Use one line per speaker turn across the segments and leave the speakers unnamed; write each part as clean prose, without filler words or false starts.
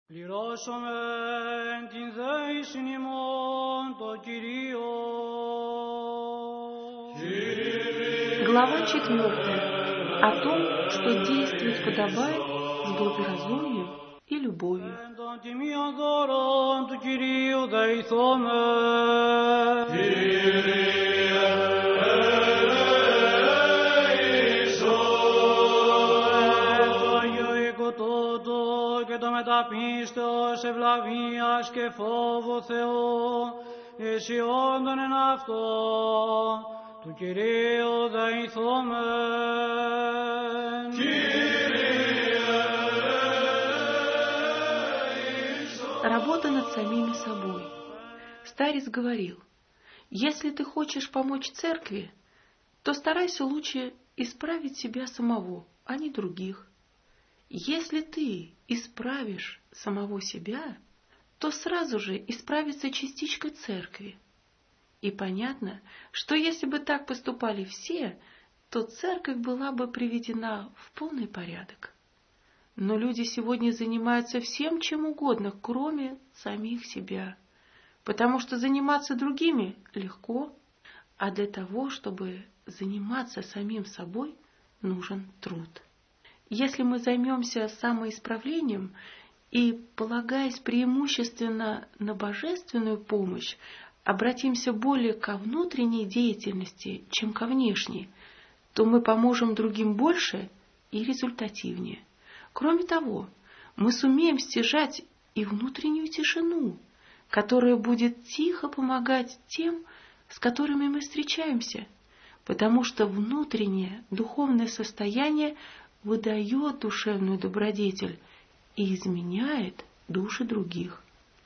Πληρώσομεν την δέησιν ημών το Κυρίο.
Глава 4. О том, что действовать подобает с благоразумием и любовью.
Των τιμίων δώρων του Κυρίου δεηθόμεν. Το μεταπίστεως ευλαβίας και φόβου Θεού αισιόντων εν αυτό του Κυρίου δεηθόμεν.
Работа над самими собой. Старец говорил: если ты хочешь помочь церкви, то старайся лучше исправить себя самого, а не других. Если ты исправишь самого себя, то сразу же исправится частичка церкви. И понятно, что если бы так поступали все, то церковь была бы приведена в полный порядок. Но люди сегодня занимаются всем, чем угодно, кроме самих себя, потому что заниматься другими легко, а для того, чтобы заниматься самим собой, нужен труд. Если мы займемся самоисправлением и, полагаясь преимущественно на божественную помощь, обратимся более ко внутренней деятельности, чем ко внешней, то мы поможем другим больше и результативнее. Кроме того, мы сумеем стяжать и внутреннюю тишину, которая будет тихо помогать тем, с которыми мы встречаемся, потому что внутреннее духовное состояние выдает душевную добродетель и изменяет души других.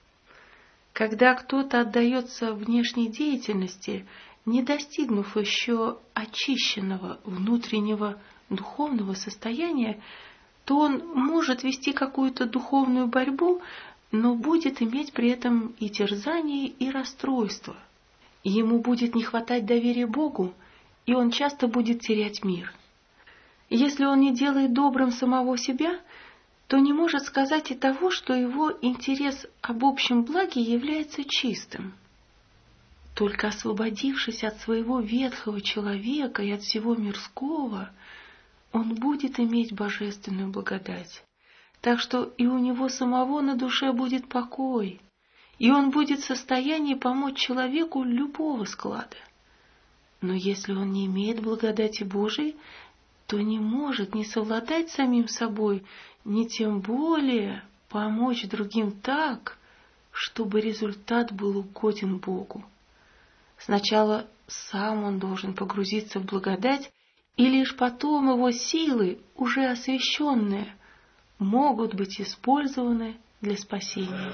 Когда кто-то отдается внешней деятельности, не достигнув еще очищенного внутреннего духовного состояния, то он может вести какую-то духовную борьбу, но будет иметь при этом и терзание, и расстройство. Ему будет не хватать доверия Богу, и он часто будет терять мир. Если он не делает добрым самого себя, то не может сказать и того, что его интерес об общем благе является чистым. Только освободившись от своего ветхого человека и от всего мирского, он будет иметь божественную благодать. Так что и у него самого на душе будет покой, и он будет в состоянии помочь человеку любого склада. Но если он не имеет благодати Божией, то не может ни совладать с самим собой, ни тем более помочь другим так, чтобы результат был угоден Богу. Сначала сам он должен погрузиться в благодать, и лишь потом его силы, уже освященные, могут быть использованы для спасения.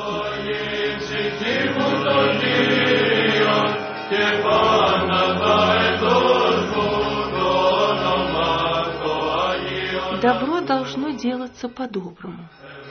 Добро должно делаться по-доброму.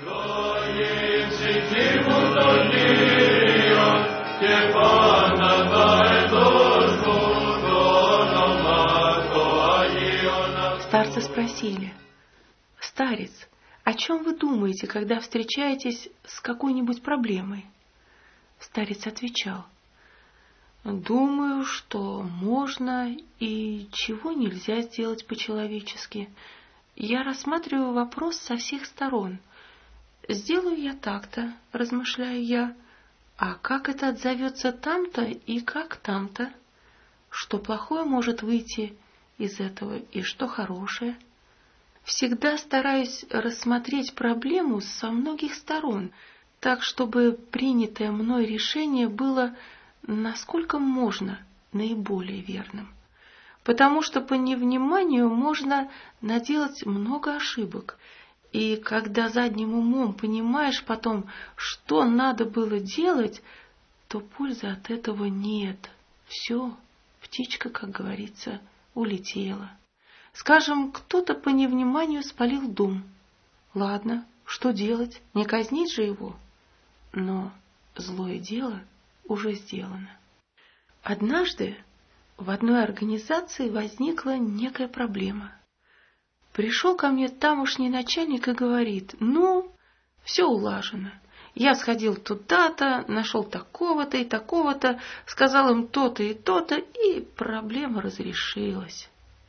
Старцы спросили: «Старец, о чем вы думаете, когда встречаетесь с какой-нибудь проблемой?» Старец отвечал: «Думаю, что можно и чего нельзя сделать по-человечески. Я рассматриваю вопрос со всех сторон. Сделаю я так-то, размышляю я, а как это отзовется там-то и как там-то? Что плохое может выйти из этого и что хорошее? Всегда стараюсь рассмотреть проблему со многих сторон, так, чтобы принятое мной решение было, насколько можно, наиболее верным. Потому что по невниманию можно наделать много ошибок, и когда задним умом понимаешь потом, что надо было делать, то пользы от этого нет. Все, птичка, как говорится, улетела. Скажем, кто-то по невниманию спалил дом. Ладно, что делать? Не казнить же его? Но злое дело уже сделано. Однажды в одной организации возникла некая проблема. Пришел ко мне тамошний начальник и говорит: Все улажено. Я сходил туда-то, нашел такого-то и такого-то, сказал им то-то и то-то, и проблема разрешилась.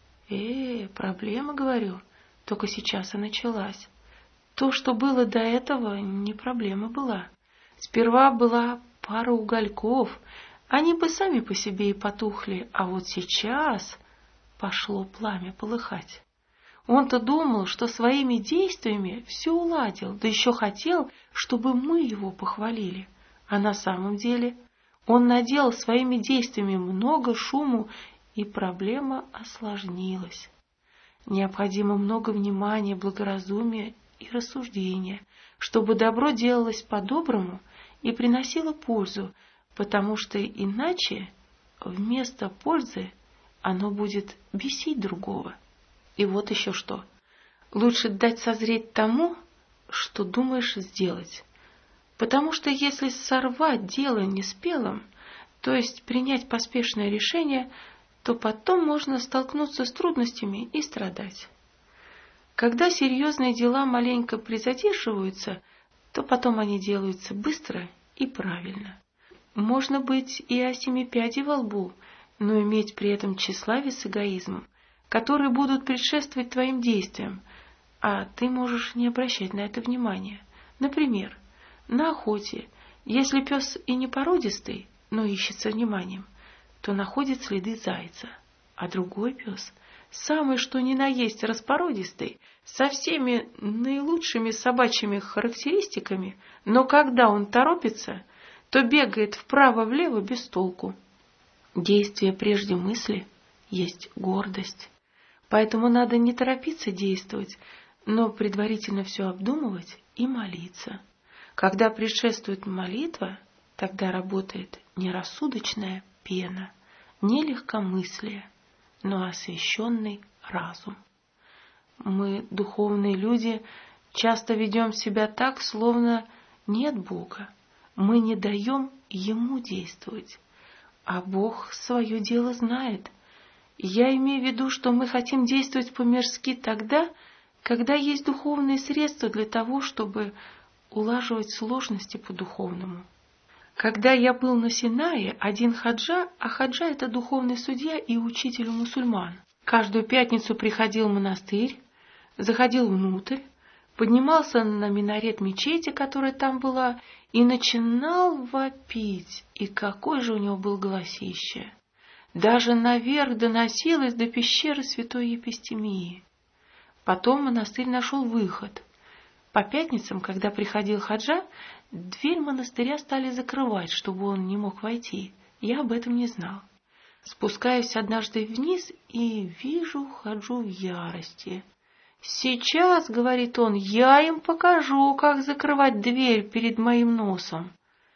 Проблема, говорю, только сейчас и началась. То, что было до этого, не проблема была. Сперва была пара угольков, они бы сами по себе и потухли, а вот сейчас пошло пламя полыхать. Он-то думал, что своими действиями все уладил, да еще хотел, чтобы мы его похвалили. А на самом деле он наделал своими действиями много шуму, и проблема осложнилась. Необходимо много внимания, благоразумия и рассуждения, чтобы добро делалось по-доброму и приносило пользу, потому что иначе вместо пользы оно будет бесить другого. И вот еще что. Лучше дать созреть тому, что думаешь сделать. Потому что если сорвать дело неспелым, то есть принять поспешное решение, то потом можно столкнуться с трудностями и страдать. Когда серьезные дела маленько призадерживаются, то потом они делаются быстро и правильно. Можно быть и о 7 пядей во лбу, но иметь при этом тщеславие с эгоизмом, которые будут предшествовать твоим действиям, а ты можешь не обращать на это внимания. Например, на охоте, если пес и не породистый, но ищется вниманием, то находит следы зайца, а другой пес, самый что ни на есть распородистый, со всеми наилучшими собачьими характеристиками, но когда он торопится, то бегает вправо-влево без толку. Действие прежде мысли есть гордость. Поэтому надо не торопиться действовать, но предварительно все обдумывать и молиться. Когда предшествует молитва, тогда работает не рассудочная пена, не легкомыслие, но освященный разум. Мы, духовные люди, часто ведем себя так, словно нет Бога. Мы не даем Ему действовать, а Бог свое дело знает. Я имею в виду, что мы хотим действовать по-мирски тогда, когда есть духовные средства для того, чтобы улаживать сложности по-духовному. Когда я был на Синае, один хаджа, а хаджа — это духовный судья и учитель у мусульман, каждую пятницу приходил в монастырь, заходил внутрь, поднимался на минарет мечети, которая там была, и начинал вопить. И какой же у него был голосище! Даже наверх доносилось до пещеры святой Епистемии. Потом монастырь нашел выход. По пятницам, когда приходил хаджа, дверь монастыря стали закрывать, чтобы он не мог войти. Я об этом не знал. Спускаюсь однажды вниз и вижу хаджу в ярости. «Сейчас, — говорит он, — я им покажу, как закрывать дверь перед моим носом».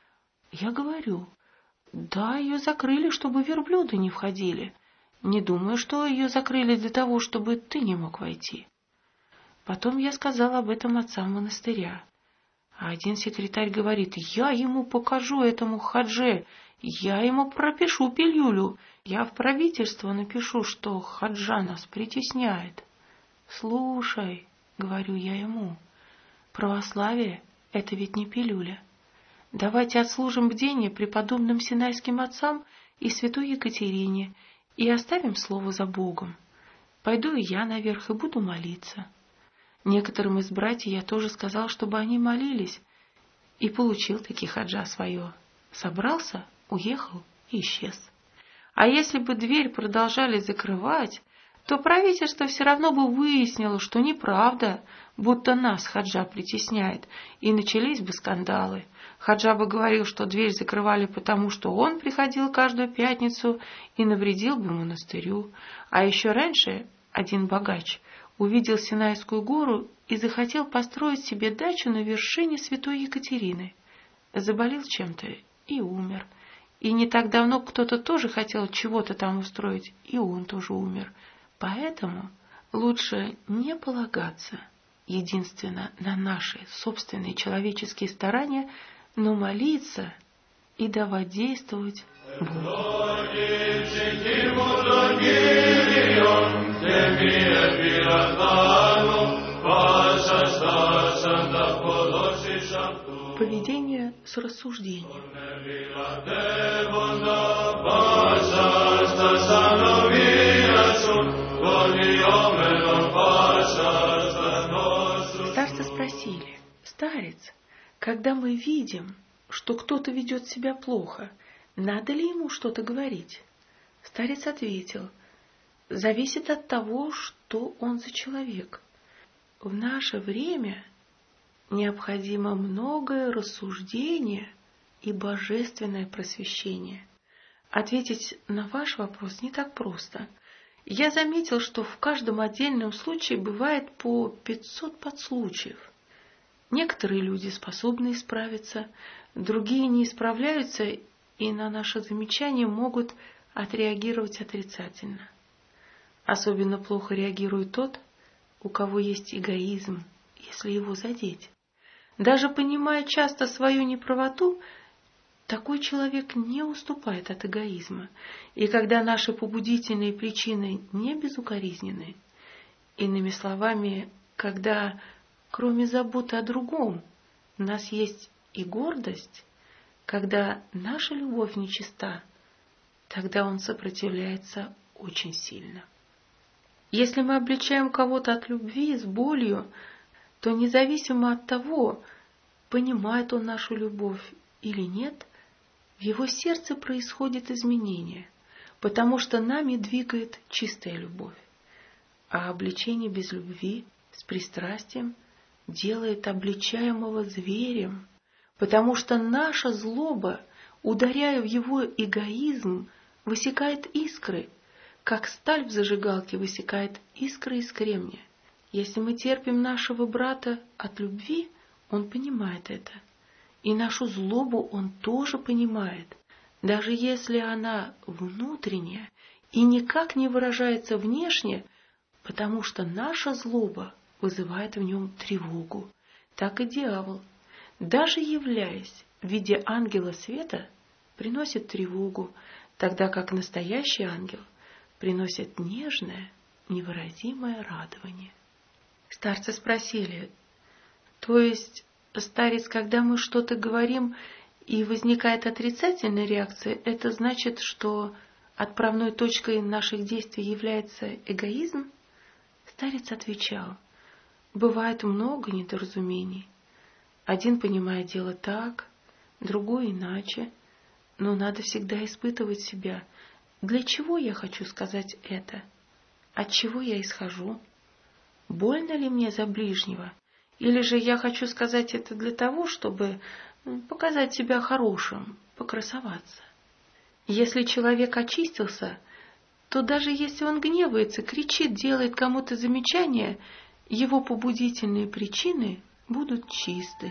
Я говорю: «Да, ее закрыли, чтобы верблюды не входили. Не думаю, что ее закрыли для того, чтобы ты не мог войти». Потом я сказал об этом отцам монастыря. А один секретарь говорит: «Я ему покажу, этому хадже, я ему пропишу пилюлю, я в правительство напишу, что хаджа нас притесняет». «Слушай, — говорю я ему, — православие — это ведь не пилюля. Давайте отслужим бдение преподобным синайским отцам и святой Екатерине и оставим слово за Богом. Пойду и я наверх и буду молиться». Некоторым из братьев я тоже сказал, чтобы они молились, и получил таки хаджа свое. Собрался, уехал и исчез. А если бы дверь продолжали закрывать, то правительство все равно бы выяснило, что неправда, будто нас хаджа притесняет, и начались бы скандалы. Хаджа бы говорил, что дверь закрывали потому, что он приходил каждую пятницу и навредил бы монастырю. А еще раньше один богач увидел Синайскую гору и захотел построить себе дачу на вершине святой Екатерины. Заболел чем-то и умер. И не так давно кто-то тоже хотел чего-то там устроить, и он тоже умер. Поэтому лучше не полагаться единственно на наши собственные человеческие старания, но молиться и давать действовать Богу. поведение с рассуждением. Старцы спросили: «Старец, когда мы видим, что кто-то ведет себя плохо, надо ли ему что-то говорить?» Старец ответил: «Зависит от того, что он за человек. В наше время необходимо многое рассуждение и божественное просвещение. Ответить на ваш вопрос не так просто. Я заметил, что в каждом отдельном случае бывает по 500 подслучаев. Некоторые люди способны исправиться, другие не исправляются и на наши замечания могут отреагировать отрицательно. Особенно плохо реагирует тот, у кого есть эгоизм, если его задеть. Даже понимая часто свою неправоту, такой человек не уступает от эгоизма. И когда наши побудительные причины не безукоризненны, иными словами, когда кроме заботы о другом у нас есть и гордость, когда наша любовь нечиста, тогда он сопротивляется очень сильно. Если мы обличаем кого-то от любви с болью, то независимо от того, понимает он нашу любовь или нет, в его сердце происходит изменение, потому что нами двигает чистая любовь. А обличение без любви, с пристрастием, делает обличаемого зверем, потому что наша злоба, ударяя в его эгоизм, высекает искры, как сталь в зажигалке высекает искры из кремния. Если мы терпим нашего брата от любви, он понимает это. И нашу злобу он тоже понимает, даже если она внутренняя и никак не выражается внешне, потому что наша злоба вызывает в нем тревогу. Так и дьявол, даже являясь в виде ангела света, приносит тревогу, тогда как настоящий ангел приносит нежное, невыразимое радование. Старцы спросили: то есть, старец, когда мы что-то говорим и возникает отрицательная реакция, это значит, что отправной точкой наших действий является эгоизм? Старец отвечал: бывает много недоразумений. Один понимает дело так, другой иначе, но надо всегда испытывать себя. Для чего я хочу сказать это? От чего я исхожу? Больно ли мне за ближнего? Или же я хочу сказать это для того, чтобы показать себя хорошим, покрасоваться? Если человек очистился, то даже если он гневается, кричит, делает кому-то замечание, его побудительные причины будут чисты.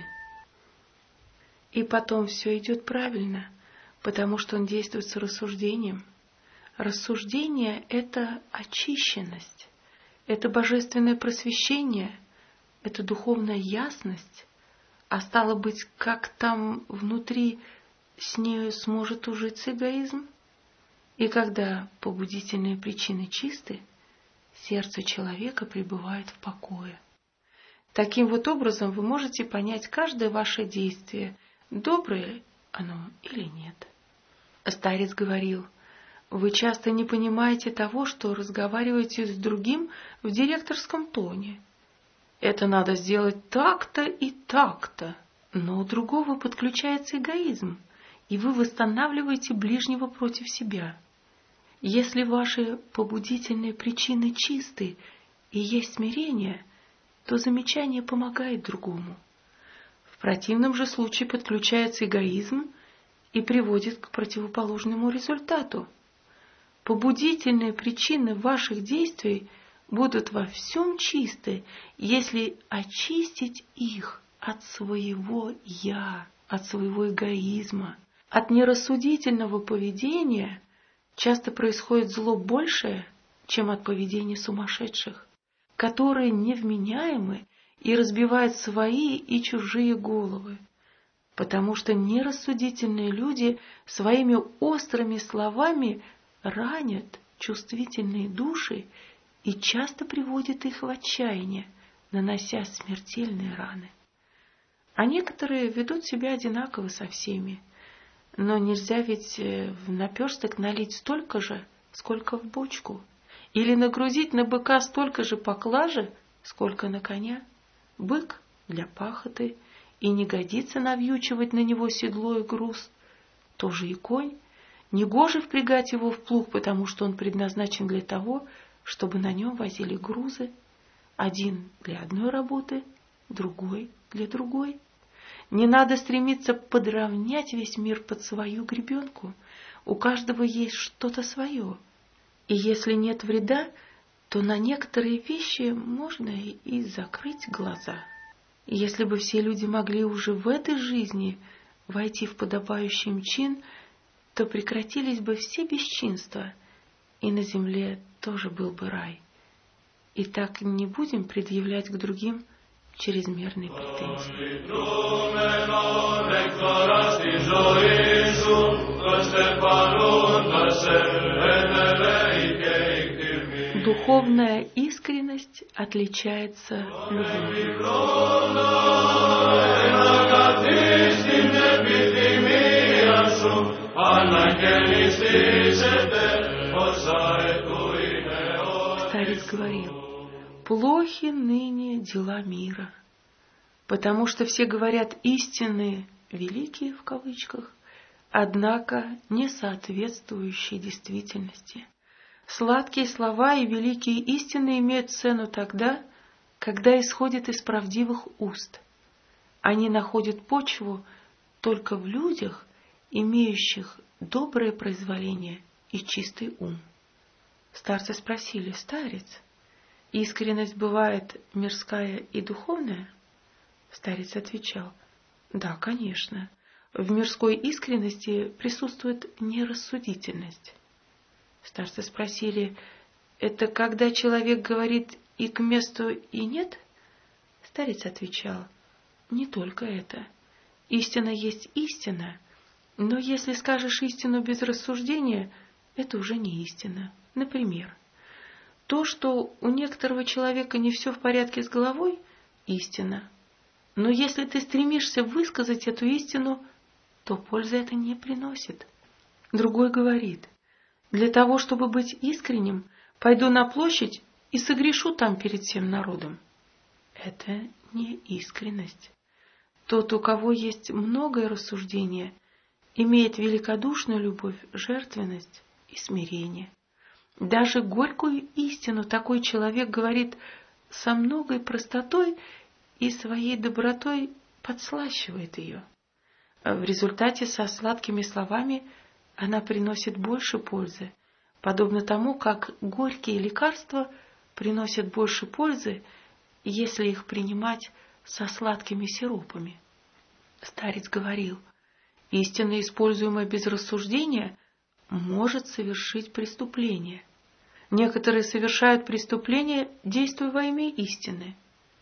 И потом все идет правильно, потому что он действует с рассуждением. Рассуждение – это очищенность, это божественное просвещение, это духовная ясность, а стало быть, как там внутри с нею сможет ужиться эгоизм? И когда побудительные причины чисты, сердце человека пребывает в покое. Таким вот образом вы можете понять каждое ваше действие, доброе оно или нет. Старец говорил: вы часто не понимаете того, что разговариваете с другим в директорском тоне. Это надо сделать так-то и так-то, но у другого подключается эгоизм, и вы восстанавливаете ближнего против себя. Если ваши побудительные причины чисты и есть смирение, то замечание помогает другому. В противном же случае подключается эгоизм и приводит к противоположному результату. Побудительные причины ваших действий будут во всем чисты, если очистить их от своего «я», от своего эгоизма, от нерассудительного поведения. Часто происходит зло большее, чем от поведения сумасшедших, которые невменяемы и разбивают свои и чужие головы, потому что нерассудительные люди своими острыми словами ранят чувствительные души и часто приводят их в отчаяние, нанося смертельные раны. А некоторые ведут себя одинаково со всеми. Но нельзя ведь в наперсток налить столько же, сколько в бочку. Или нагрузить на быка столько же поклажи, сколько на коня. Бык для пахоты, и не годится навьючивать на него седло и груз. Тоже и конь. Негоже впрягать его в плуг, потому что он предназначен для того, чтобы на нем возили грузы. Один для одной работы, другой для другой. Не надо стремиться подровнять весь мир под свою гребенку. У каждого есть что-то свое. И если нет вреда, то на некоторые вещи можно и закрыть глаза. И если бы все люди могли уже в этой жизни войти в подобающий им чин, то прекратились бы все бесчинства, и на земле тоже был бы рай. И так не будем предъявлять к другим чрезмерные претензии. Духовная искренность отличается любовью. Старец говорил: плохи ныне дела мира, потому что все говорят истинные, великие в кавычках, однако не соответствующие действительности. Сладкие слова и великие истины имеют цену тогда, когда исходят из правдивых уст. Они находят почву только в людях, имеющих доброе произволение и чистый ум. Старцы спросили: старец, искренность бывает мирская и духовная? Старец отвечал: да, конечно. В мирской искренности присутствует нерассудительность. Старцы спросили: это когда человек говорит и к месту, и нет? Старец отвечал: не только это. Истина есть истина, но если скажешь истину без рассуждения, это уже не истина. Например, то, что у некоторого человека не все в порядке с головой, истина. Но если ты стремишься высказать эту истину, то пользы это не приносит. Другой говорит: для того, чтобы быть искренним, пойду на площадь и согрешу там перед всем народом. Это не искренность. Тот, у кого есть многое рассуждение, имеет великодушную любовь, жертвенность и смирение. Даже горькую истину такой человек говорит со многой простотой и своей добротой подслащивает ее. В результате со сладкими словами она приносит больше пользы, подобно тому, как горькие лекарства приносят больше пользы, если их принимать со сладкими сиропами. Старец говорил: истина, используемая без рассуждения, может совершить преступление. Некоторые совершают преступление, действуя во имя истины.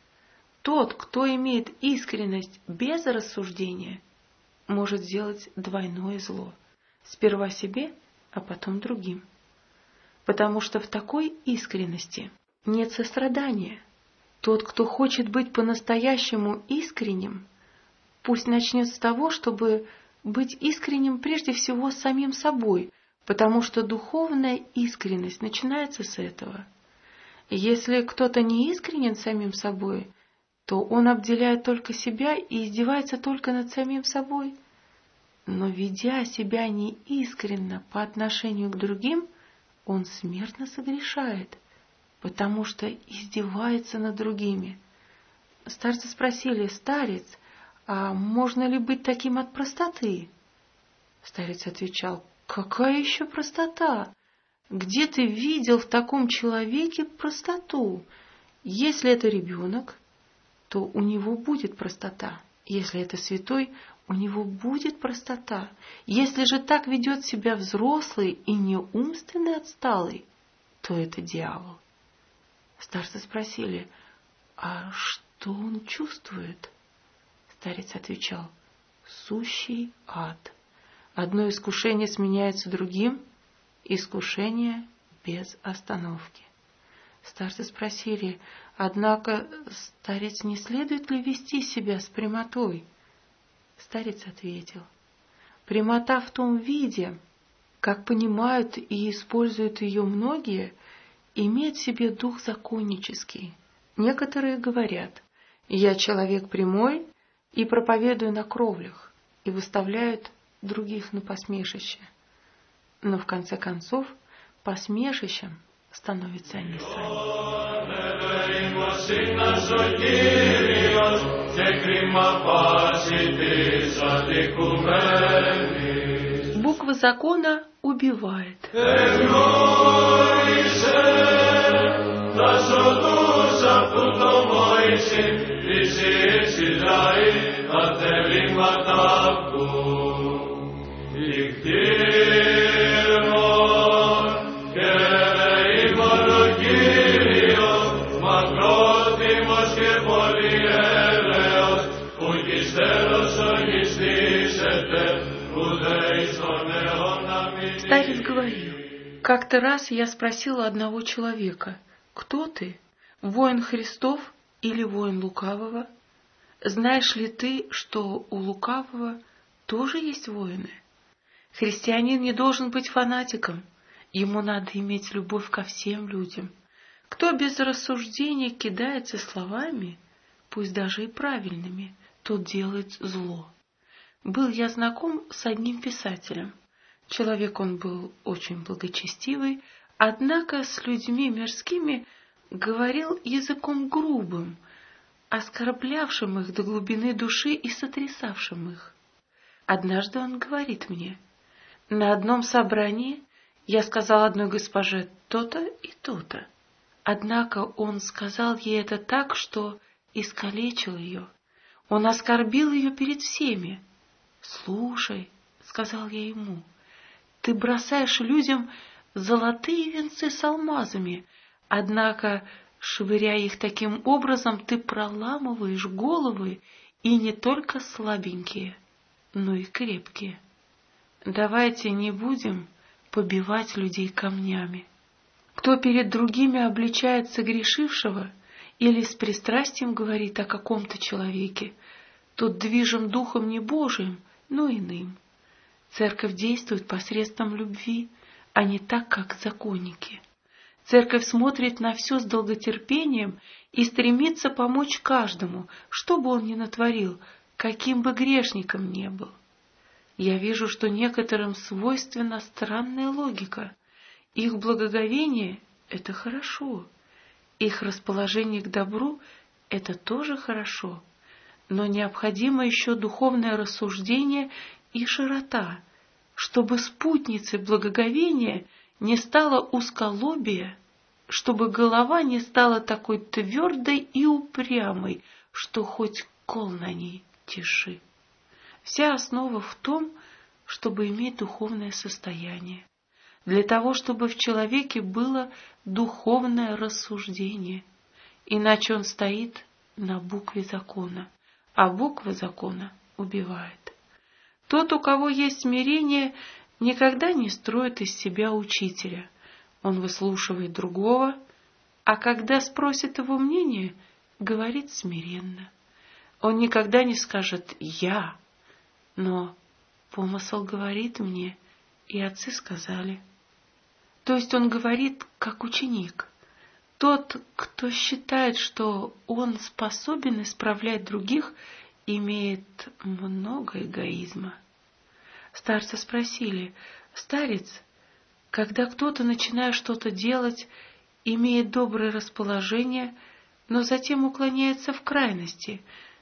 Тот, кто имеет искренность без рассуждения, может сделать двойное зло. Сперва себе, а потом другим. Потому что в такой искренности нет сострадания. Тот, кто хочет быть по-настоящему искренним, пусть начнет с того, чтобы быть искренним прежде всего с самим собой, потому что духовная искренность начинается с этого. Если кто-то не искренен самим собой, то он обделяет только себя и издевается только над самим собой. Но ведя себя неискренно по отношению к другим, он смертно согрешает, потому что издевается над другими. Старцы спросили: старец, а можно ли быть таким от простоты? Старец отвечал: какая еще простота? Где ты видел в таком человеке простоту? Если это ребенок, то у него будет простота. Если это святой, у него будет простота. Если же так ведет себя взрослый и не умственно отсталый, то это дьявол. Старцы спросили: а что он чувствует? Старец отвечал: сущий ад. Одно искушение сменяется другим, искушение без остановки. Старцы спросили: «Однако, старец, не следует ли вести себя с прямотой?» Старец ответил: «Прямота в том виде, как понимают и используют ее многие, имеет в себе дух законнический. Некоторые говорят: я человек прямой и проповедую на кровлях, и выставляют других на посмешище. Но в конце концов посмешищем становятся они сами». Буква закона убивает. Старец говорил: «Как-то раз я спросила одного человека: кто ты, воин Христов или воин лукавого? Знаешь ли ты, что у лукавого тоже есть воины? Христианин не должен быть фанатиком, ему надо иметь любовь ко всем людям. Кто без рассуждения кидается словами, пусть даже и правильными, тот делает зло». Был я знаком с одним писателем. Человек он был очень благочестивый, однако с людьми мирскими говорил языком грубым, оскорблявшим их до глубины души и сотрясавшим их. Однажды он говорит мне: «На одном собрании я сказал одной госпоже то-то и то-то». Однако он сказал ей это так, что искалечил ее. Он оскорбил ее перед всеми. «Слушай, — сказал я ему, — ты бросаешь людям золотые венцы с алмазами, однако, швыряя их таким образом, ты проламываешь головы, и не только слабенькие, но и крепкие. Давайте не будем побивать людей камнями. Кто перед другими обличает согрешившего или с пристрастием говорит о каком-то человеке, тот движим духом не Божиим, но иным. Церковь действует посредством любви, а не так, как законники. Церковь смотрит на все с долготерпением и стремится помочь каждому, что бы он ни натворил, каким бы грешником ни был. Я вижу, что некоторым свойственна странная логика. Их благоговение — это хорошо, их расположение к добру — это тоже хорошо, но необходимо еще духовное рассуждение и широта, чтобы спутницей благоговения не стало узколобие, чтобы голова не стала такой твердой и упрямой, что хоть кол на ней тиши. Вся основа в том, чтобы иметь духовное состояние, для того, чтобы в человеке было духовное рассуждение, иначе он стоит на букве закона, а буква закона убивает. Тот, у кого есть смирение, никогда не строит из себя учителя. Он выслушивает другого, а когда спросит его мнение, говорит смиренно. Он никогда не скажет «я», но помысл говорит мне, и отцы сказали. То есть он говорит как ученик. Тот, кто считает, что он способен исправлять других, имеет много эгоизма. Старцы спросили: «Старец, когда кто-то, начиная что-то делать, имеет доброе расположение, но затем уклоняется в крайности,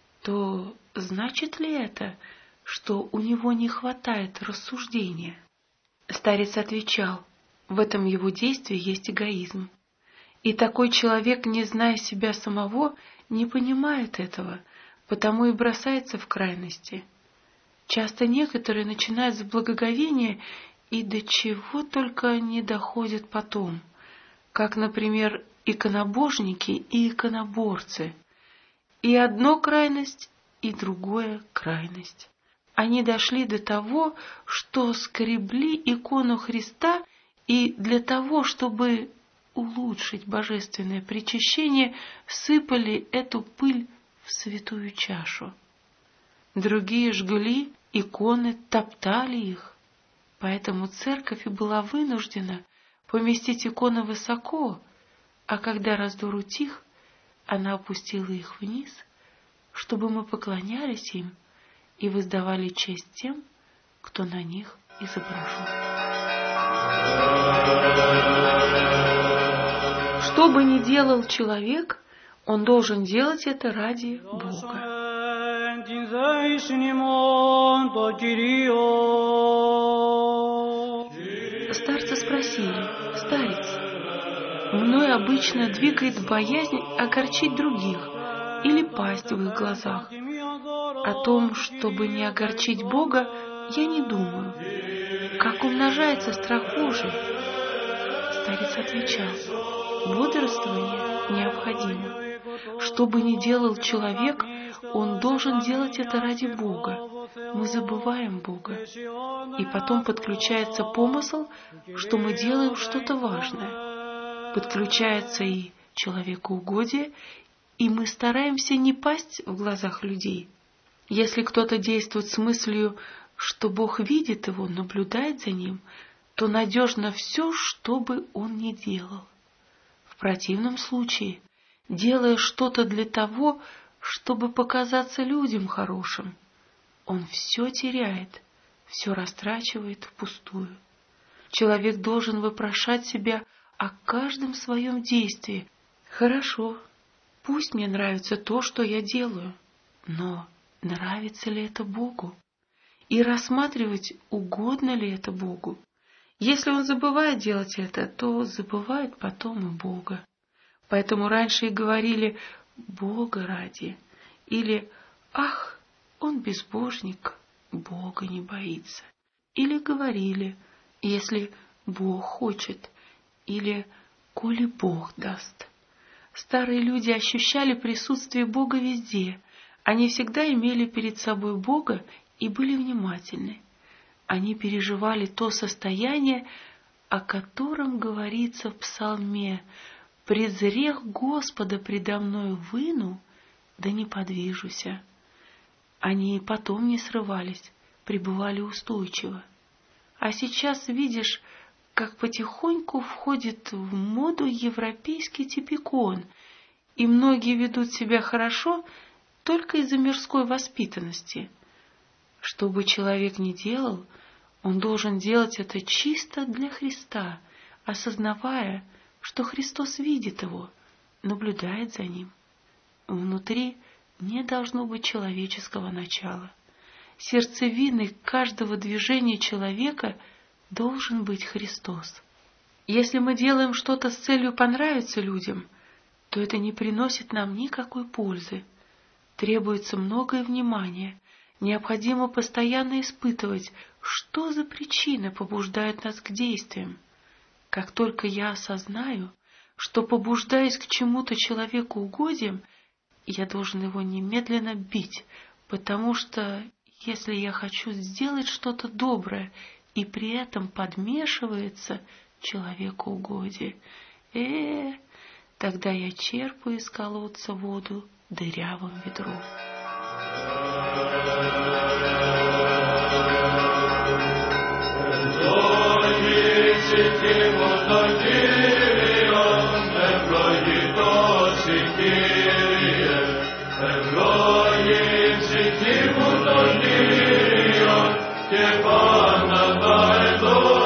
то значит ли это, что у него не хватает рассуждения?» Старец отвечал: в этом его действии есть эгоизм. И такой человек, не зная себя самого, не понимает этого, потому и бросается в крайности. Часто некоторые начинают с благоговения и до чего только не доходят потом, как, например, иконобожники и иконоборцы. И одно крайность, и другое крайность. Они дошли до того, что скребли икону Христа, и для того, чтобы улучшить божественное причащение, сыпали эту пыль в святую чашу. Другие жгли иконы, топтали их. Поэтому церковь и была вынуждена поместить иконы высоко, а когда раздор утих, она опустила их вниз, чтобы мы поклонялись им и воздавали честь тем, кто на них изображен. Что бы ни делал человек, он должен делать это ради Бога. Старцы спросили: «Старец, мной обычно двигает боязнь огорчить других или пасть в их глазах. О том, чтобы не огорчить Бога, я не думаю. Как умножается страх Божий?» Старец отвечал: «Бодрствование необходимо. Что бы ни делал человек, он должен делать это ради Бога. Мы забываем Бога. И потом подключается помысл, что мы делаем что-то важное. Подключается и человекоугодие, и мы стараемся не пасть в глазах людей. Если кто-то действует с мыслью, что Бог видит его, наблюдает за ним, то надежно все, что бы он ни делал. В противном случае, делая что-то для того, чтобы показаться людям хорошим, он все теряет, все растрачивает впустую. Человек должен вопрошать себя о каждом своем действии. Хорошо, пусть мне нравится то, что я делаю, но нравится ли это Богу? И рассматривать, угодно ли это Богу. Если он забывает делать это, то забывает потом и Бога. Поэтому раньше и говорили «Бога ради» или «Ах, он безбожник, Бога не боится». Или говорили «Если Бог хочет» или «Коли Бог даст». Старые люди ощущали присутствие Бога везде. Они всегда имели перед собой Бога и были внимательны. Они переживали то состояние, о котором говорится в псалме: «Презрех Господа предо мною выну, да не подвижуся». Они и потом не срывались, пребывали устойчиво. А сейчас видишь, как потихоньку входит в моду европейский типикон, и многие ведут себя хорошо только из-за мирской воспитанности. Что бы человек ни делал, он должен делать это чисто для Христа, осознавая, что Христос видит его, наблюдает за ним. Внутри не должно быть человеческого начала. Сердцевиной каждого движения человека должен быть Христос. Если мы делаем что-то с целью понравиться людям, то это не приносит нам никакой пользы. Требуется многое внимание. Необходимо постоянно испытывать, что за причина побуждает нас к действиям. Как только я осознаю, что побуждаюсь к чему-то человекоугодием, я должен его немедленно бить, потому что если я хочу сделать что-то доброе, и при этом подмешивается человекоугодие, тогда я черпаю из колодца воду дырявым ведром.
Che